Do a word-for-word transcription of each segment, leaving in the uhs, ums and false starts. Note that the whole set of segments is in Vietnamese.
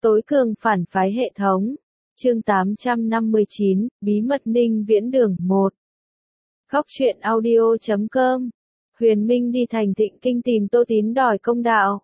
Tối cường phản phái hệ thống. Chương tám trăm năm mươi chín, Bí mật Ninh Viễn Đường một. Góc truyện audio chấm com. Huyền Minh đi thành Thịnh Kinh tìm Tô Tín đòi công đạo.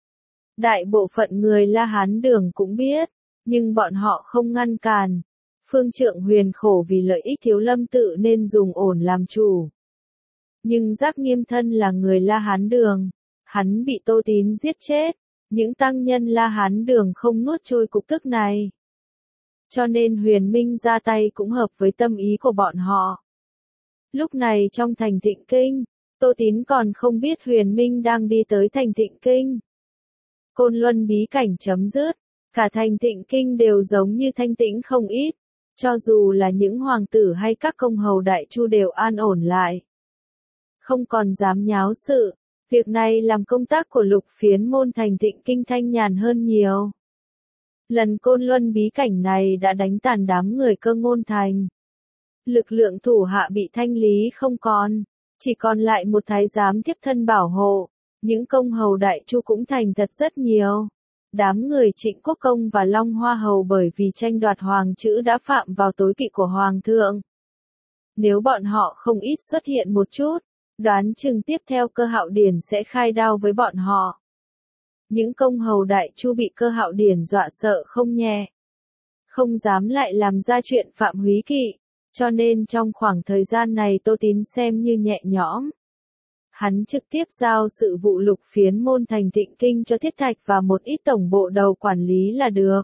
Đại bộ phận người La Hán Đường cũng biết, nhưng bọn họ không ngăn cản. Phương Trượng Huyền khổ vì lợi ích Thiếu Lâm tự nên dùng ổn làm chủ. Nhưng Giác Nghiêm thân là người La Hán Đường, hắn bị Tô Tín giết chết, những tăng nhân La Hán Đường không nuốt trôi cục tức này. Cho nên Huyền Minh ra tay cũng hợp với tâm ý của bọn họ. Lúc này trong thành Thịnh Kinh, Tô Tín còn không biết Huyền Minh đang đi tới thành Thịnh Kinh. Côn Luân bí cảnh chấm dứt, cả thành Thịnh Kinh đều giống như thanh tĩnh không ít, cho dù là những hoàng tử hay các công hầu đại chu đều an ổn lại. Không còn dám nháo sự, việc này làm công tác của Lục Phiến môn thành Thịnh Kinh thanh nhàn hơn nhiều. Lần Côn Luân bí cảnh này đã đánh tàn đám người Cơ Ngôn thành. Lực lượng thủ hạ bị thanh lý không còn, chỉ còn lại một thái giám tiếp thân bảo hộ, những công hầu đại chu cũng thành thật rất nhiều. Đám người Trịnh Quốc Công và Long Hoa Hầu bởi vì tranh đoạt hoàng chữ đã phạm vào tối kỵ của hoàng thượng. Nếu bọn họ không ít xuất hiện một chút, đoán chừng tiếp theo Cơ Hạo Điển sẽ khai đao với bọn họ. Những công hầu đại chu bị Cơ Hạo Điển dọa sợ không nhẹ, không dám lại làm ra chuyện phạm húy kỵ, cho nên trong khoảng thời gian này Tô Tín xem như nhẹ nhõm. Hắn trực tiếp giao sự vụ Lục Phiến môn thành Thịnh Kinh cho Thiết Thạch và một ít tổng bộ đầu quản lý là được.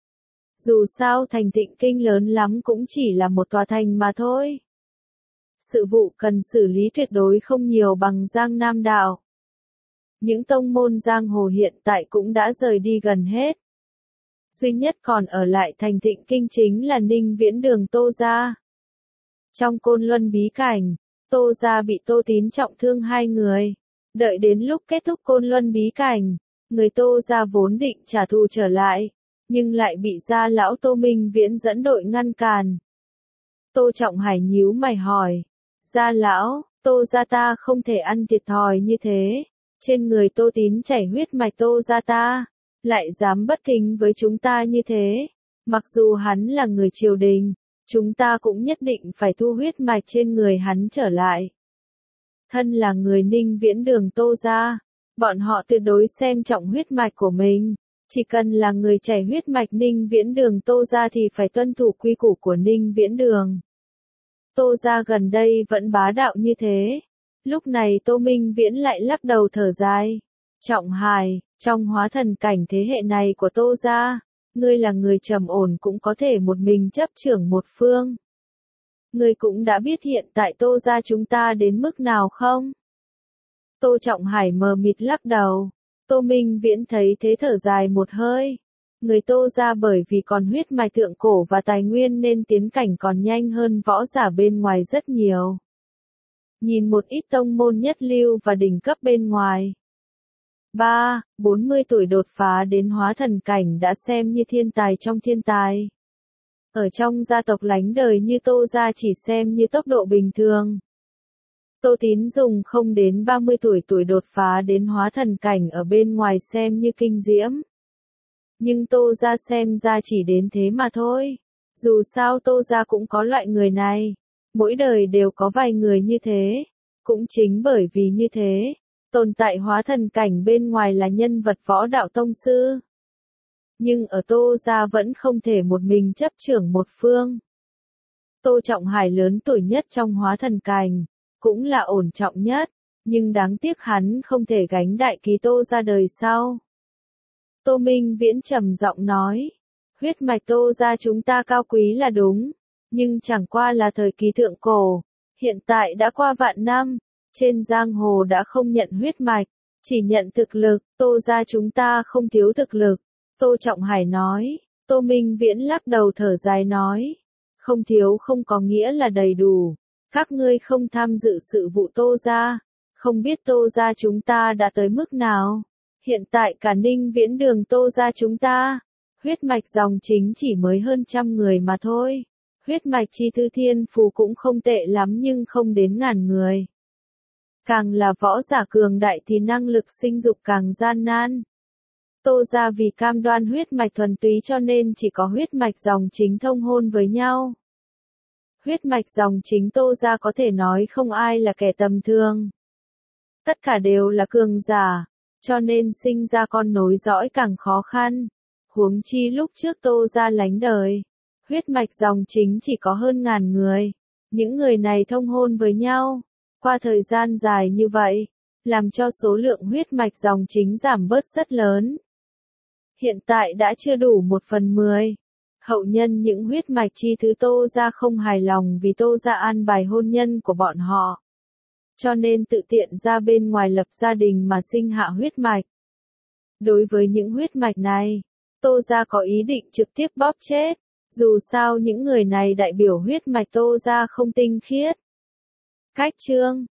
Dù sao thành Thịnh Kinh lớn lắm cũng chỉ là một tòa thành mà thôi. Sự vụ cần xử lý tuyệt đối không nhiều bằng Giang Nam Đạo. Những tông môn giang hồ hiện tại cũng đã rời đi gần hết. Duy nhất còn ở lại thành Thịnh Kinh chính là Ninh Viễn Đường Tô gia. Trong Côn Luân bí cảnh, Tô gia bị Tô Tín trọng thương hai người. Đợi đến lúc kết thúc Côn Luân bí cảnh, người Tô gia vốn định trả thù trở lại, nhưng lại bị gia lão Tô Minh Viễn dẫn đội ngăn cản. Tô Trọng Hải nhíu mày hỏi, gia lão, Tô gia ta không thể ăn thiệt thòi như thế, trên người Tô Tín chảy huyết mạch Tô gia ta, lại dám bất kính với chúng ta như thế, mặc dù hắn là người triều đình, chúng ta cũng nhất định phải thu huyết mạch trên người hắn trở lại. Thân là người Ninh Viễn Đường Tô gia, bọn họ tuyệt đối xem trọng huyết mạch của mình, chỉ cần là người chảy huyết mạch Ninh Viễn Đường Tô gia thì phải tuân thủ quy củ của Ninh Viễn Đường. Tô gia gần đây vẫn bá đạo như thế. Lúc này Tô Minh Viễn lại lắc đầu thở dài. Trọng Hải, trong hóa thần cảnh thế hệ này của Tô gia, ngươi là người trầm ổn cũng có thể một mình chấp trưởng một phương. Ngươi cũng đã biết hiện tại Tô gia chúng ta đến mức nào không? Tô Trọng Hải mờ mịt lắc đầu. Tô Minh Viễn thấy thế thở dài một hơi. Người Tô gia bởi vì còn huyết mạch thượng cổ và tài nguyên nên tiến cảnh còn nhanh hơn võ giả bên ngoài rất nhiều. Nhìn một ít tông môn nhất lưu và đỉnh cấp bên ngoài. ba, bốn mươi tuổi đột phá đến hóa thần cảnh đã xem như thiên tài trong thiên tài. Ở trong gia tộc lánh đời như Tô gia chỉ xem như tốc độ bình thường. Tô Tín dùng không đến ba mươi tuổi tuổi đột phá đến hóa thần cảnh ở bên ngoài xem như kinh diễm. Nhưng Tô gia xem ra chỉ đến thế mà thôi. Dù sao Tô gia cũng có loại người này. Mỗi đời đều có vài người như thế. Cũng chính bởi vì như thế, tồn tại hóa thần cảnh bên ngoài là nhân vật võ đạo tông sư. Nhưng ở Tô gia vẫn không thể một mình chấp trưởng một phương. Tô Trọng Hải lớn tuổi nhất trong hóa thần cảnh, cũng là ổn trọng nhất, nhưng đáng tiếc hắn không thể gánh đại ký Tô gia đời sau. Tô Minh Viễn trầm giọng nói, huyết mạch Tô gia chúng ta cao quý là đúng, nhưng chẳng qua là thời kỳ thượng cổ, hiện tại đã qua vạn năm, trên giang hồ đã không nhận huyết mạch, chỉ nhận thực lực, Tô gia chúng ta không thiếu thực lực. Tô Trọng Hải nói. Tô Minh Viễn lắc đầu thở dài nói, không thiếu không có nghĩa là đầy đủ, các ngươi không tham dự sự vụ Tô gia, không biết Tô gia chúng ta đã tới mức nào. Hiện tại cả Ninh Viễn Đường Tô gia chúng ta, huyết mạch dòng chính chỉ mới hơn trăm người mà thôi. Huyết mạch chi thư thiên phù cũng không tệ lắm nhưng không đến ngàn người. Càng là võ giả cường đại thì năng lực sinh dục càng gian nan. Tô gia vì cam đoan huyết mạch thuần túy cho nên chỉ có huyết mạch dòng chính thông hôn với nhau. Huyết mạch dòng chính Tô gia có thể nói không ai là kẻ tầm thường. Tất cả đều là cường giả, cho nên sinh ra con nối dõi càng khó khăn. Huống chi lúc trước Tô gia lánh đời, huyết mạch dòng chính chỉ có hơn ngàn người. Những người này thông hôn với nhau, qua thời gian dài như vậy, làm cho số lượng huyết mạch dòng chính giảm bớt rất lớn. Hiện tại đã chưa đủ một phần mười. Hậu nhân những huyết mạch chi thứ Tô gia không hài lòng vì Tô gia an bài hôn nhân của bọn họ. Cho nên tự tiện ra bên ngoài lập gia đình mà sinh hạ huyết mạch. Đối với những huyết mạch này, Tô gia có ý định trực tiếp bóp chết. Dù sao những người này đại biểu huyết mạch Tô gia không tinh khiết. Cách chương